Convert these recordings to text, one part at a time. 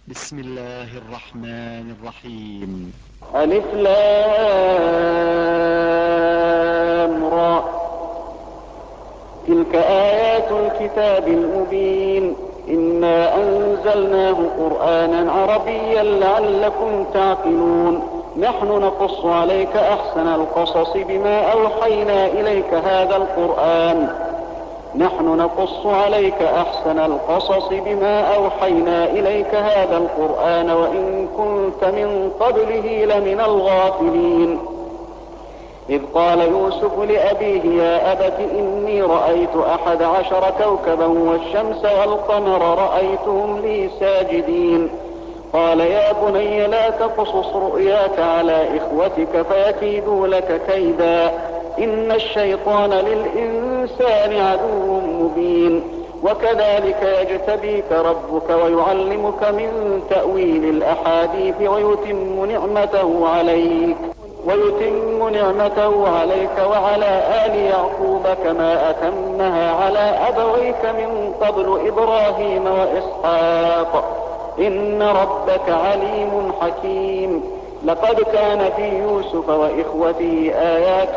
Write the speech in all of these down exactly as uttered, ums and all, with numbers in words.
بسم الله الرحمن الرحيم. ألف لام را. تلك آيات الكتاب المبين. إنا أنزلناه قرآنا عربيا لعلكم تعقلون. نحن نقص عليك أحسن القصص بما أوحينا إليك هذا القرآن نحن نقص عليك أحسن القصص بما أوحينا إليك هذا القرآن وإن كنت من قبله لمن الغافلين. إذ قال يوسف لأبيه يا أبت إني رأيت أحد عشر كوكبا والشمس والقمر رأيتهم لي ساجدين. قال يا بني لا تقصص رؤياك على إخوتك فيكيدوا لك كيدا إن الشيطان للإنسان عدو مبين. وكذلك يجتبيك ربك ويعلمك من تأويل الأحاديث ويتم نعمته عليك ويتم نعمته عليك وعلى آل يعقوب كما أتمها على أبويك من قبل إبراهيم وإسحاق إن ربك عليم حكيم. لقد كان في يوسف وإخوته آيات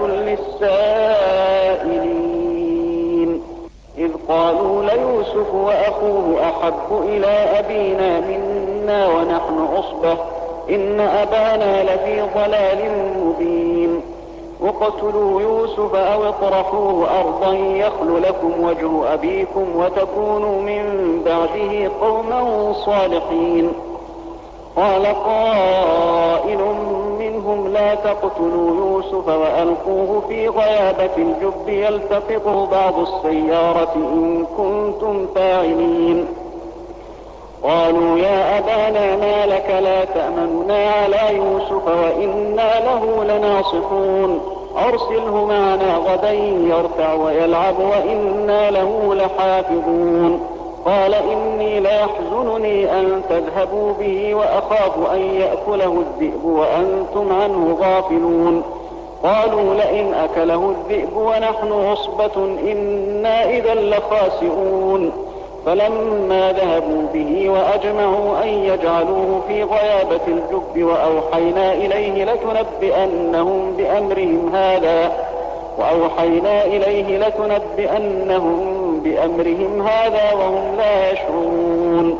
للسائلين إذ قالوا ليوسف وأخوه أحب إلى أبينا منا ونحن عصبة إن أبانا لفي ضلال مبين. اقتلوا يوسف أو اطرحوه أرضا يخل لكم وجه أبيكم وتكونوا من بعده قوما صالحين. قال قائل منهم لا تقتلوا يوسف وألقوه في غيابة الجب يلتقطه بعض السيارة إن كنتم فاعلين. قالوا يا أبانا ما لك لا تأمننا على يوسف وإنا له لناصحون أرسله معنا غدا يرتع ويلعب وإنا له لحافظون. قال إني ليحزنني أن تذهبوا به وأخاف أن يأكله الذئب وأنتم عنه غافلون. قالوا لئن أكله الذئب ونحن عصبة إنا إذا لخاسئون. فلما ذهبوا به وأجمعوا أن يجعلوه في غيابة الجب وأوحينا إليه لتنبئنهم بأمرهم هذا وأوحينا إليه لتنبئنهم بأمرهم هذا وهم لا يشعرون.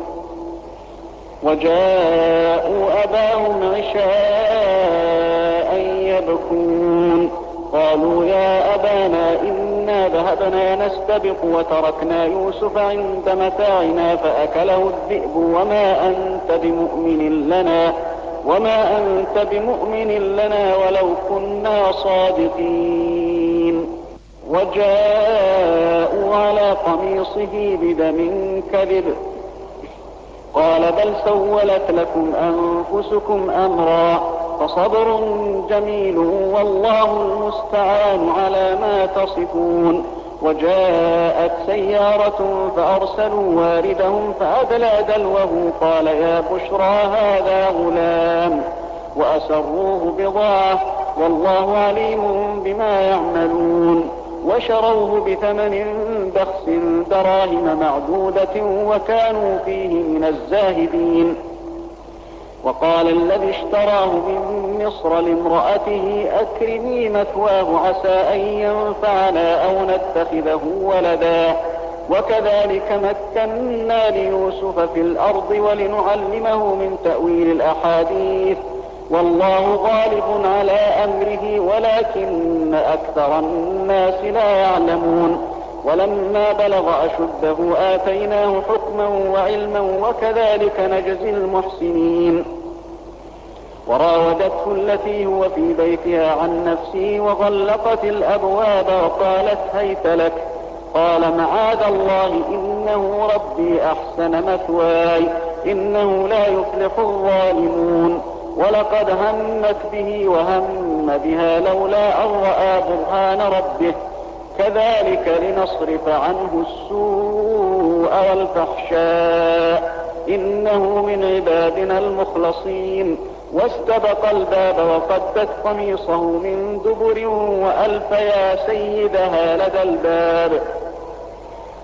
وجاءوا أباهم عشاء يبكون. قالوا يا أبانا إنا ذهبنا نستبق وتركنا يوسف عند متاعنا فأكله الذئب وما أنت بمؤمن لنا وما أنت بمؤمن لنا ولو كنا صادقين. وجاءوا على قميصه بدم كذب. قال بل سولت لكم أنفسكم أمرا فصبر جميل والله المستعان على ما تصفون. وجاءت سيارة فأرسلوا واردهم فأدلى دلوه قال يا بشرى هذا غلام وأسروه بضاعة والله عليم بما يعملون. وشروه بثمن بخس دراهم معدودة وكانوا فيه من الزاهدين. وقال الذي اشتراه من مصر لامرأته أكرمي مثواه عسى أن ينفعنا أو نتخذه ولدا وكذلك مكنا ليوسف في الأرض ولنعلمه من تأويل الأحاديث والله غالب على أمره ولكن أكثر الناس لا يعلمون. ولما بلغ أشده آتيناه حكما وعلما وكذلك نجزي المحسنين. وراودته التي هو في بيتها عن نفسه وغلقت الأبواب وقالت هيت لك. قال معاذ الله إنه ربي أحسن مثواي إنه لا يفلح الظالمون. ولقد همت به وهم بها لولا أن رأى برهان ربه كذلك لنصرف عنه السوء والفحشاء إنه من عبادنا المخلصين. واستبق الباب وقدت قميصه من دبر وألف يا سيدها لدى الباب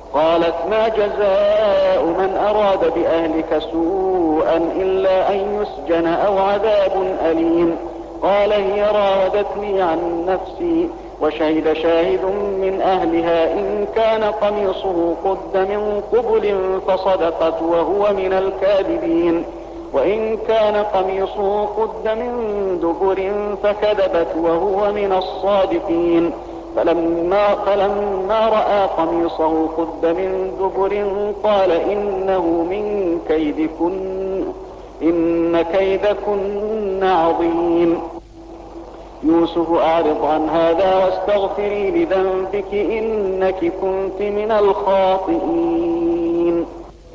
قالت ما جزاء من أراد بأهلك سوءا إلا أن يسجن أو عذاب أليم. قال هي راودتني عن نفسي وشهد شاهد من أهلها إن كان قميصه قد من قبل فصدقت وهو من الكاذبين وإن كان قميصه قد من دبر فكذبت وهو من الصادقين. فلما, فلما رأى قميصه قد من دبر قال إنه من كيدكن إن كيدكن عظيم. يوسف أعرض عن هذا واستغفري لذنبك إنك كنت من الخاطئين.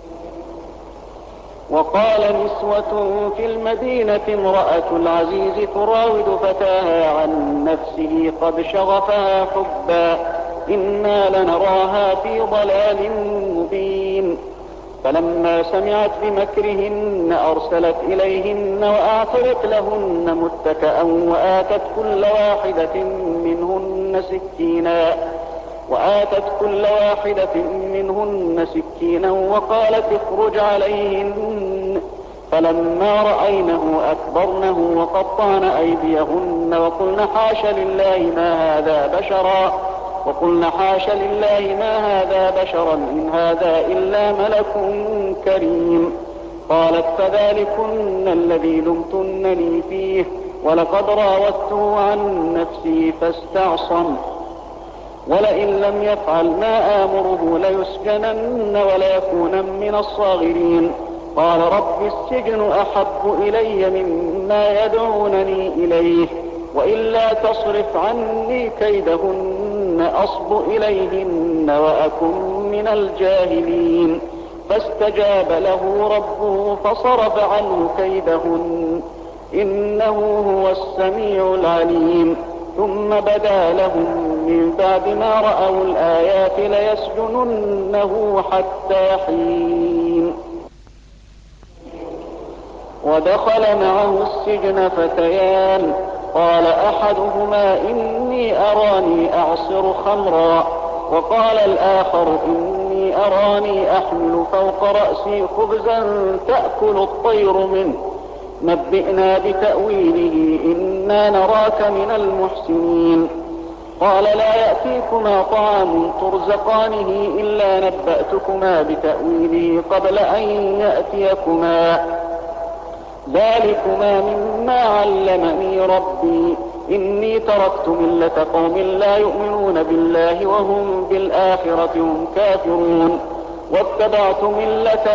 وقال نسوة في المدينة امرأة العزيز تراود فتاها عن نفسه قد شغفها حبا إنا لنراها في ضلال مبين. فلما سمعت بمكرهن أرسلت إليهن وأعترت لهن متكأ وآتت كل واحدة منهن سكينا وآتت كل واحدة منهن سكينا وقالت اخرج عليهن. فلما رأينه أكبرنه وقطعن أيديهن وقلن حاش لله ما هذا بشرا وقلن حاش لله ما هذا بشرا إن هذا إلا ملك كريم. قالت فذلكن الذي لمتنني فيه ولقد راودته عن نفسي فاستعصم ولئن لم يفعل ما آمره ليسجنن وليكونن من الصاغرين. قال رب السجن أحب إلي مما يدعونني إليه وإلا تصرف عني كيدهن أصب إليهن وأكن من الجاهلين. فاستجاب له ربه فصرف عنه كيدهن إنه هو السميع العليم. ثم بدا لهم من بعد ما رأوا الآيات ليسجننه حتى حين. ودخل معه السجن فتيان قال أحدهما إني أراني أعصر خمرا وقال الآخر إني أراني أحمل فوق رأسي خبزا تأكل الطير منه نبئنا بتأويله إنا نراك من المحسنين. قال لا يأتيكما طعام ترزقانه إلا نبأتكما بتأويله قبل أن يأتيكما ذلكما مما علمني ربي إني تركت ملة قوم لا يؤمنون بالله وهم بالآخرة هم كافرون واتبعت ملة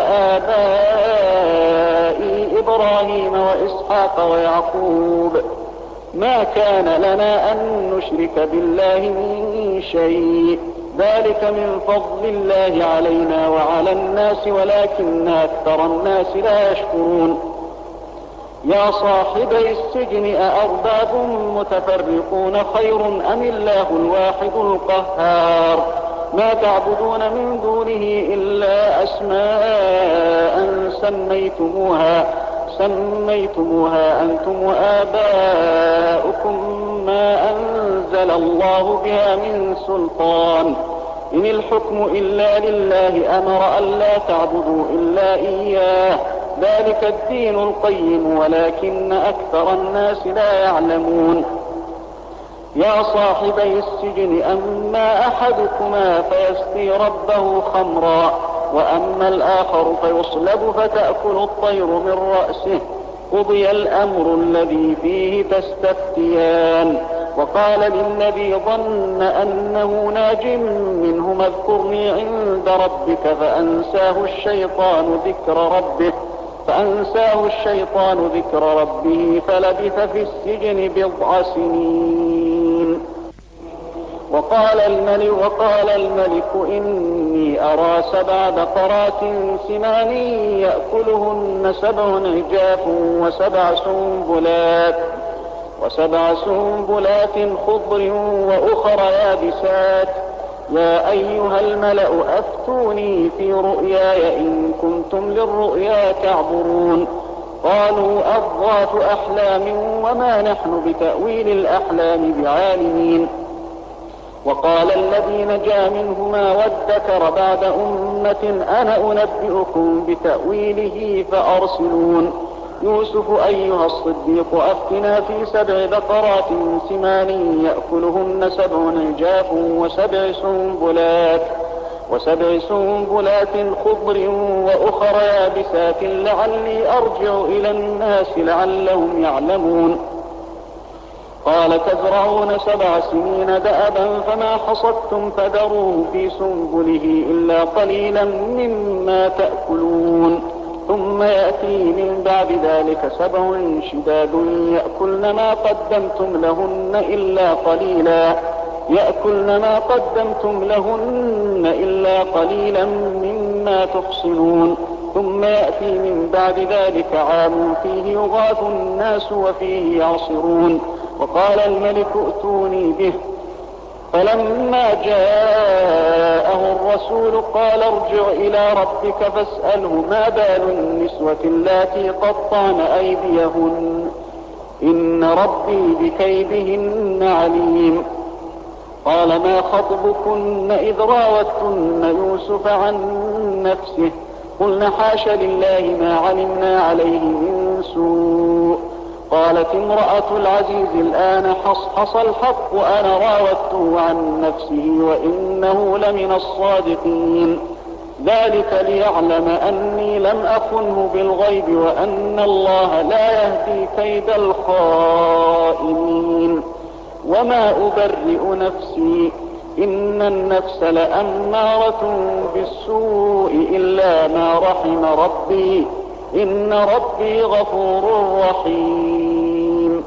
آبائي إبراهيم وإسحاق ويعقوب ما كان لنا أن نشرك بالله من شيء ذلك من فضل الله علينا وعلى الناس ولكن أكثر الناس لا يشكرون. يا صاحبي السجن أأرباب متفرقون خير أم الله الواحد القهار ما تعبدون من دونه إلا أسماء سميتموها سميتموها أنتم وآباؤكم ما أنزل الله بها من سلطان إن الحكم إلا لله أمر ألا تعبدوا إلا إياه ذلك الدين القيم ولكن أكثر الناس لا يعلمون. يا صاحبي السجن أما أحدكما فيسقي ربه خمرا وأما الآخر فيصلب فتأكل الطير من رأسه قضي الأمر الذي فيه تستفتيان. وقال للذي ظن أنه ناج منهما اذكرني عند ربك فأنساه الشيطان ذكر ربه فأنساه الشيطان ذكر ربه فلبث في السجن بضع سنين. وقال الملك, وقال الملك إني أرى سبع بقرات سمان يأكلهن سبع عجاف وسبع سنبلات وسبع سنبلات خضر وأخر يابسات يا أيها الملأ أفتوني في رؤياي إن كنتم للرؤيا تعبرون. قالوا أضغاث أحلام وما نحن بتأويل الأحلام بعالمين. وقال الذي نجا منهما وادكر بعد أمة أنا أنبئكم بتأويله فأرسلون يوسف أيها الصديق أفتنا في سبع بقرات سمان يأكلهن سبع عجاف وسبع سنبلات وسبع سنبلات خضر وأخر يابسات لعلي أرجع إلى الناس لعلهم يعلمون. قال تزرعون سبع سنين دأبا فما حصدتم فذروه في سنبله إلا قليلا مما تأكلون ثم يأتي من بعد ذلك سبع شداد يأكلن ما قدمتم لهن إلا قليلا يأكلن ما قدمتم لهن إلا قليلا مما تحصنون ثم يأتي من بعد ذلك عام فيه يغاث الناس وفيه يعصرون. وقال الملك ائتوني به فلما جاءه الرسول قال ارجع إلى ربك فاسأله ما بال النسوة اللاتي قطعن أيديهن إن ربي بكيدهن عليم. قال ما خطبكن إذ راوتن يوسف عن نفسه قلنا حاش لله ما علمنا عليه من سوء. قالت امرأة العزيز الآن حصحص الحق أنا راودته عن نفسه وإنه لمن الصادقين ذلك ليعلم أني لم أخنه بالغيب وأن الله لا يهدي كيد الخائنين وما أبرئ نفسي إن النفس لأمارة بالسوء إلا ما رحم ربي إن ربي غفور رحيم.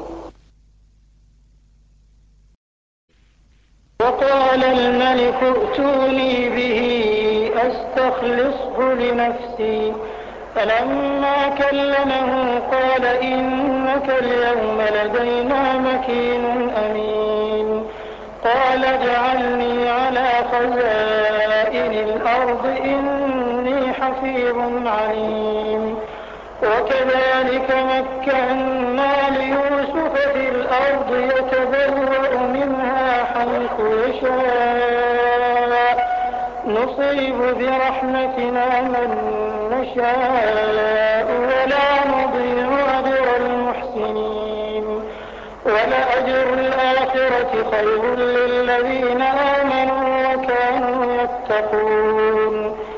وقال الملك ائتوني به أستخلصه لنفسي فلما كلمه قال إنك اليوم لدينا مكين أمين. قال اجعلني على خزائن الأرض إني حفيظ عليم. وكذلك مكنا ليوسف في الأرض يتبوأ منها حيث يشاء نصيب برحمتنا من نشاء ولا نضيع أجر المحسنين ولأجر الآخرة خير للذين آمنوا وكانوا يتقون.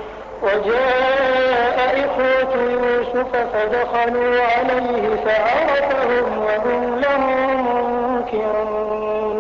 وجاء إخوة يوسف فدخلوا عليه فعرفهم وهم له منكرون.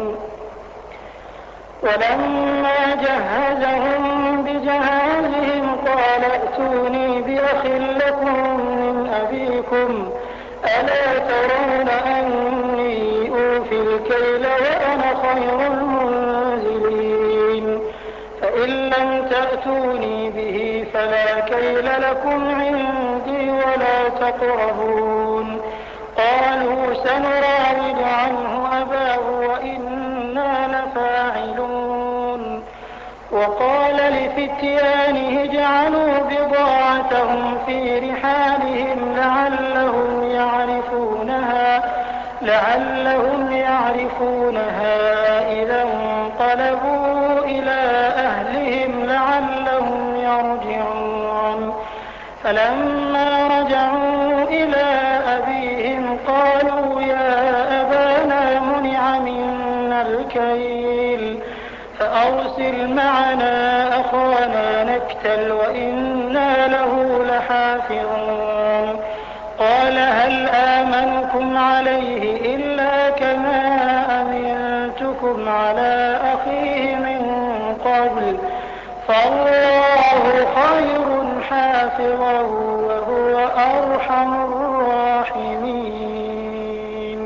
ولما جهزهم بجهازهم قال ائتوني بأخ لكم من أبيكم ألا ترون أني أوفي الكيل وأنا خير المنزلين فإن لم تأتوني به فلا كيل لكم عندي ولا تقربون. قالوا سنراود عنه أباه وإنا لفاعلون. وقال لفتيانه اجعلوا بضاعتهم في رحالهم لعلهم يعرفونها لعلهم يعرفونها إذا انقلبوا إلى أهلهم لعلهم يرجعون. فلما رجعوا إلى أبيهم قالوا يا أبانا منع منا الكيل فأرسل معنا أخانا نكتل وإنا له لحافظون. قال هل آمنكم عليه إلا كما أمنتكم على أخيه من قبل فالله خير حافظا وهو أرحم الراحمين.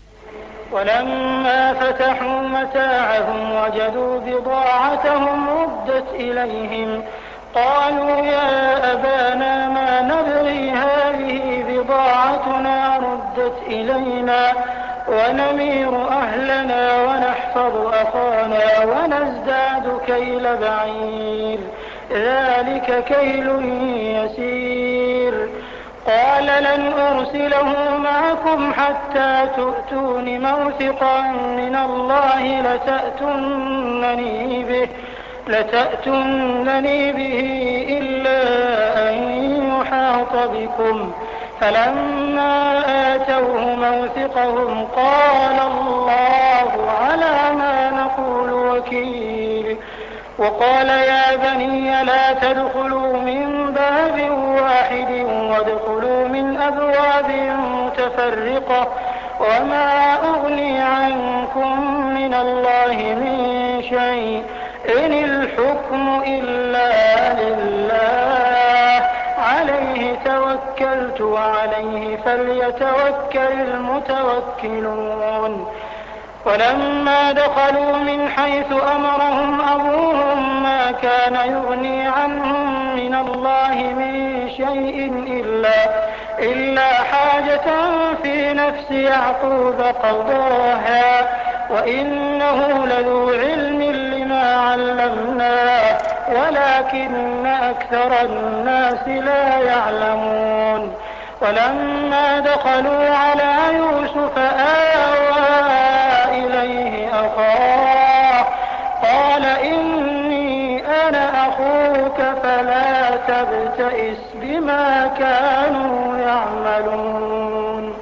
ولما فتحوا متاعهم وجدوا بضاعتهم ردت إليهم قالوا يا أبانا ما نبغي هذه بضاعتنا ردت إلينا ونمير أهلنا ونحفظ أخانا ونزداد كيل بعير ذلك كيل يسير. قال لن أرسله معكم حتى تؤتون موثقا من الله لتأتونني به, لتأتونني به إلا أن يحاط بكم. فلما آتوه موثقهم قال الله على ما نقول وكيل. وقال يا بني لا تدخلوا من باب واحد وادخلوا من أبواب متفرقة وما أغني عنكم من الله من شيء إن الحكم إلا لله عليه توكلت وعليه فليتوكل المتوكلون. ولما دخلوا من حيث أمرهم أبوهم ما كان يغني عنهم من الله من شيء إلا, إلا حاجة في نفس يعقوب قضاها وإنه لذو علم لما علمناه ولكن أكثر الناس لا يعلمون. ولما دخلوا على يوسف آوى إليه أخاه قال إني أنا أخوك فلا تبتئس بما كانوا يعملون.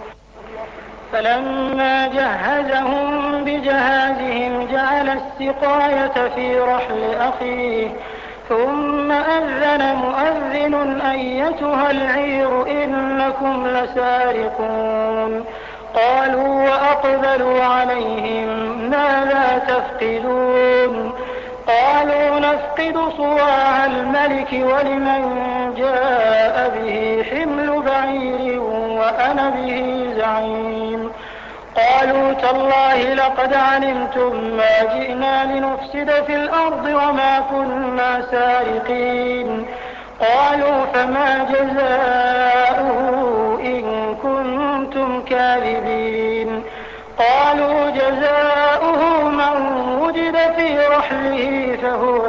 فلما جهزهم بجهازهم جعل السقاية في رحل أخيه ثم أذن مؤذن أيتها العير إنكم لسارقون. قالوا وأقبلوا عليهم ماذا تفقدون؟ قالوا نفقد صواع الملك ولمن جاء به حمل بعير وأنا به زعيم. قالوا تالله لقد علمتم ما جئنا لنفسد في الأرض وما كنا سارقين. قالوا فما جزاؤه إن كنتم كاذبين؟ قالوا جزاؤه من وجد في رحله فهو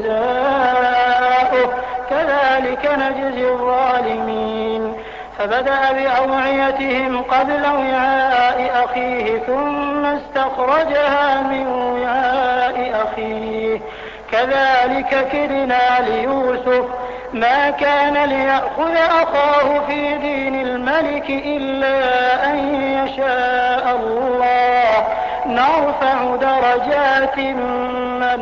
جزاؤه كذلك نجزي الظالمين. فبدأ بأوعيتهم قبل وعاء أخيه ثم استخرجها من وعاء أخيه كذلك كدنا ليوسف ما كان ليأخذ أخاه في دين الملك إلا أن يشاء الله نرفع درجات من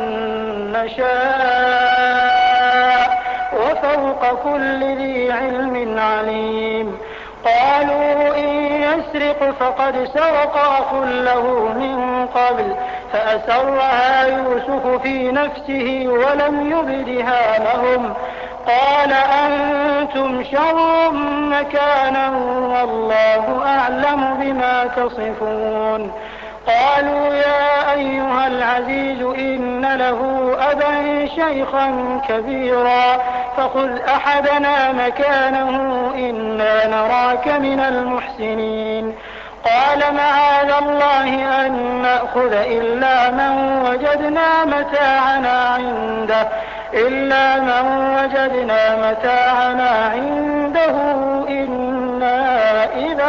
نشاء وفوق كل ذي علم عليم. قالوا إن يسرق فقد سرق أخ له من قبل فأسرها يوسف في نفسه ولم يبدها لهم. قال أنتم شر مكانا والله أعلم بما تصفون. قالوا يا أيها العزيز إن له أبا شيخا كبيرا فخذ أحدنا مكانه إنا نراك من المحسنين. قال معاذ الله أن نأخذ إلا من وجدنا متاعنا عنده إلا من وجدنا متاعنا عنده إنا إذا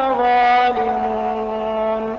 لظالمون.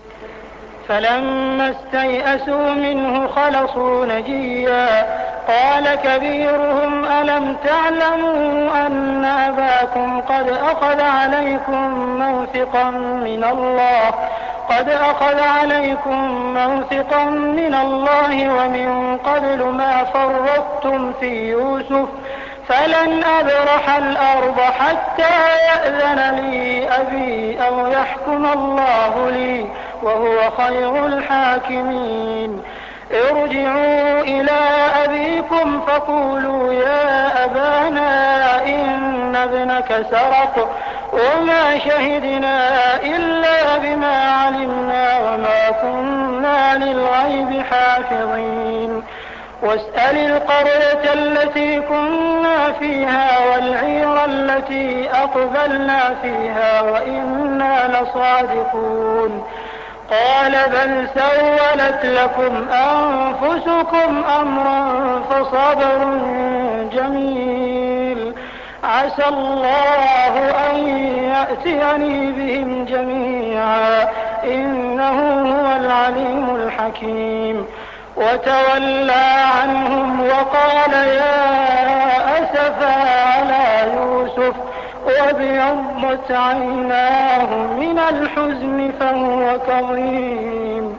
فلما استيئسوا منه خلصوا نجيا. قال كبيرهم ألم تعلموا أن أباكم قد أخذ عليكم موثقا من الله قد أخذ عليكم موثقا من الله ومن قبل ما فرطتم في يوسف فلن أبرح الأرض حتى يأذن لي أبي أو يحكم الله لي وهو خير الحاكمين. ارجعوا إلى أبيكم فقولوا يا أبانا إن ابنك سرق وما شهدنا إلا بما علمنا وما كنا للغيب حافظين. واسأل القرية التي كنا فيها والعير التي أقبلنا فيها وإنا لصادقون. قال بل سولت لكم أنفسكم أمرا فصبر جميل عسى الله أن يأتيني بهم جميعا إنه هو العليم الحكيم. وتولى عنهم وقال يا أسفا على يوسف وابيضت عيناه من الحزن فهو كظيم.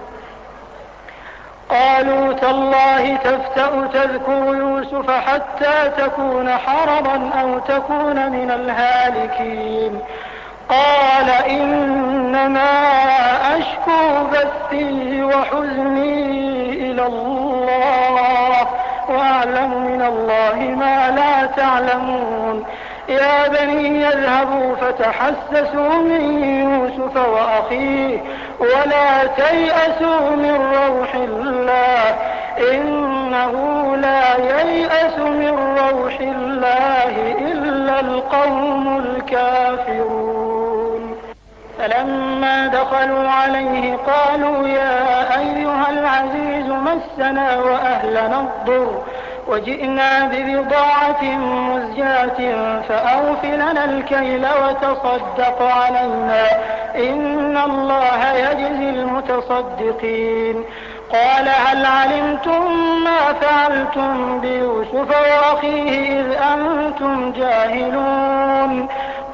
قالوا تالله تفتأ تذكر يوسف حتى تكون حرضا أو تكون من الهالكين. قال إنما أشكو بثي وحزني إلى الله وأعلم من الله ما لا تعلمون. يا بني يذهبوا فتحسسوا من يوسف وأخيه ولا تيأسوا من روح الله إنه لا ييأس من روح الله إلا القوم الكافرون. فلما دخلوا عليه قالوا يا أيها العزيز مسنا وأهلنا الضر وجئنا ببضاعة مزجاة فأوف لنا الكيل وتصدق علينا إن الله يجزي المتصدقين. قال هل علمتم ما فعلتم بيوسف وأخيه إذ أنتم جاهلون؟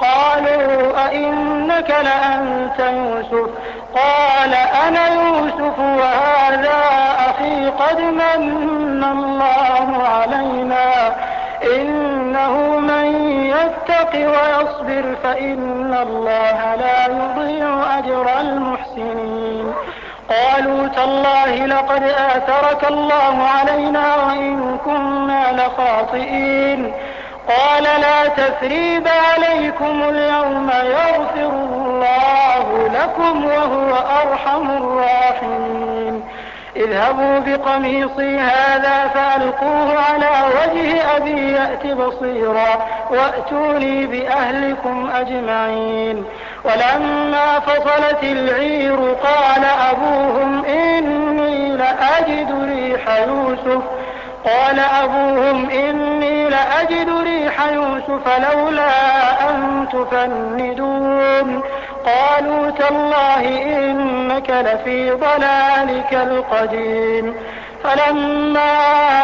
قالوا أئنك لأنت يوسف؟ قال أنا يوسف وهذا أخي قد من الله علينا إنه من يتق ويصبر فإن الله لا يضيع أجر المحسنين. قالوا تالله لقد آثرك الله علينا وإن كنا لخاطئين. قال لا تثريب عليكم اليوم يغفر الله لكم وهو أرحم الراحمين. اذهبوا بقميصي هذا فألقوه على وجه أبي يأت بصيرا وأتوني بأهلكم أجمعين. ولما فصلت العير قال أبوهم إني لأجد ريح يوسف قال أبوهم إني لأجد ريح يوسف لولا أن تفندون. قالوا تالله إنك لفي ضلالك القديم. فلما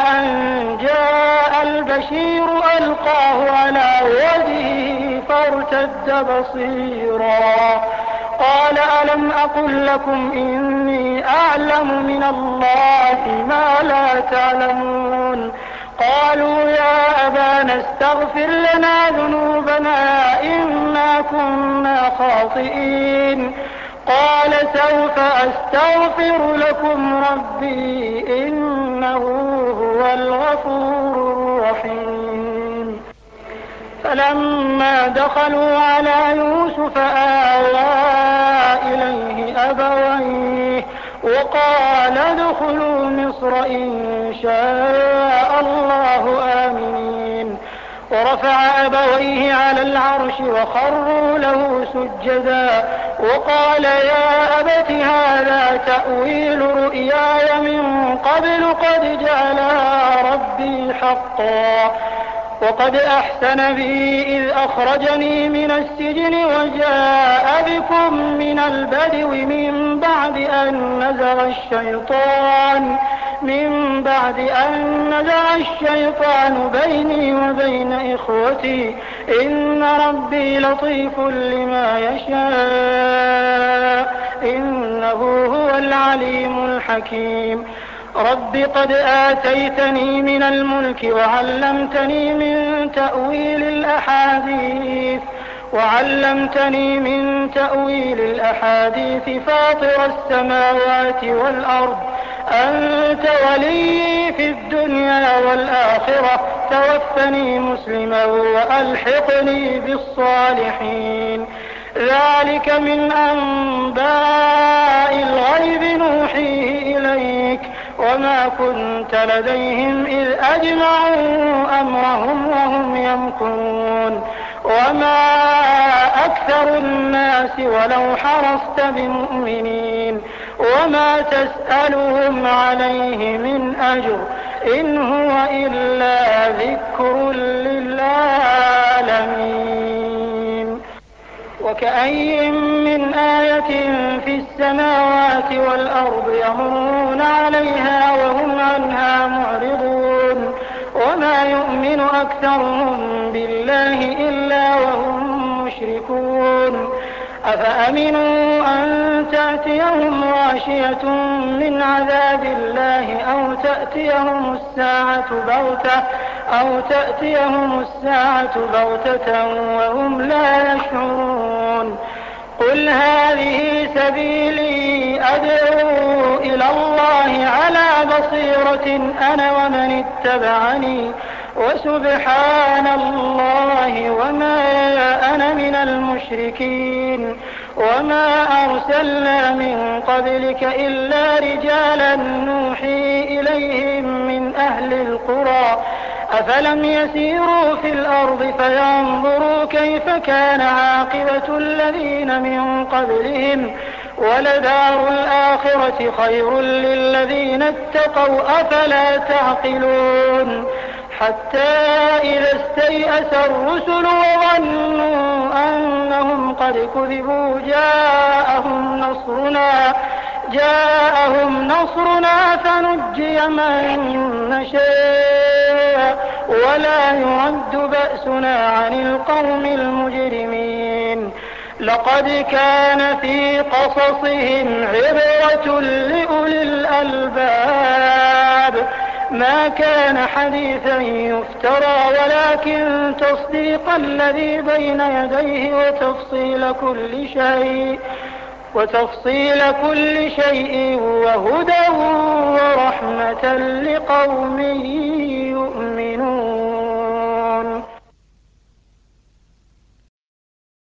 أن جاء البشير ألقاه على وجهه فارتد بصيرا قال ألم أقل لكم إني أعلم من الله ما لا تعلمون. قالوا يا أبانا استغفر لنا ذنوبنا إنا كنا خاطئين. قال سوف أستغفر لكم ربي إنه هو الغفور الرحيم. فلما دخلوا على يوسف آوى إليه أبويه وقال ادخلوا مصر إن شاء الله آمنين. ورفع أبويه على العرش وخروا له سجدا وقال يا أبت هذا تأويل رؤياي من قبل قد جعلها ربي حقا وقد أحسن بي إذ أخرجني من السجن وجاء بكم من البدو من بعد أن نزغ الشيطان من بعد أن نزغ الشيطان بيني وبين إخوتي إن ربي لطيف لما يشاء إنه هو العليم الحكيم. رب قد آتيتني من الملك وعلمتني من تأويل الأحاديث وعلمتني من تأويل الأحاديث فاطر السماوات والأرض أنت ولي في الدنيا والآخرة توفني مسلما وألحقني بالصالحين. ذلك من أنباء الغيب نوحيه إليك وما كنت لديهم إذ أجمعوا أمرهم وهم يمكرون. وما أكثر الناس ولو حرصت بمؤمنين وما تسألهم عليه من أجر إن هو إلا ذكر للعالمين. وكأي من آية في السماوات والأرض يمرون عليها وهم عنها معرضون وما يؤمن أكثرهم بالله إلا وهم مشركون. أفأمنوا أن تأتيهم غاشية من عذاب الله أو تأتيهم الساعة بغتة أو تأتيهم الساعة بغتة وهم لا يشعرون. قل هذه سبيلي أدعو إلى الله على بصيرة أنا ومن اتبعني وسبحان الله وما أنا من المشركين. وما أرسلنا من قبلك إلا رجالا نوحي إليهم من أهل القرى أفلم يسيروا في الأرض فينظروا كيف كان عاقبة الذين من قبلهم ولدار الآخرة خير للذين اتقوا أفلا تعقلون. حتى إذا استيأس الرسل وظنوا أنهم قد كذبوا جاءهم نصرنا جاءهم نصرنا فنجي من نشاء ولا يرد بأسنا عن القوم المجرمين. لقد كان في قصصهم عبرة لأولي الألباب ما كان حديثا يفترى ولكن تصديق الذي بين يديه وتفصيل كل شيء وتفصيل كل شيء وهدى ورحمة لقوم يؤمنون.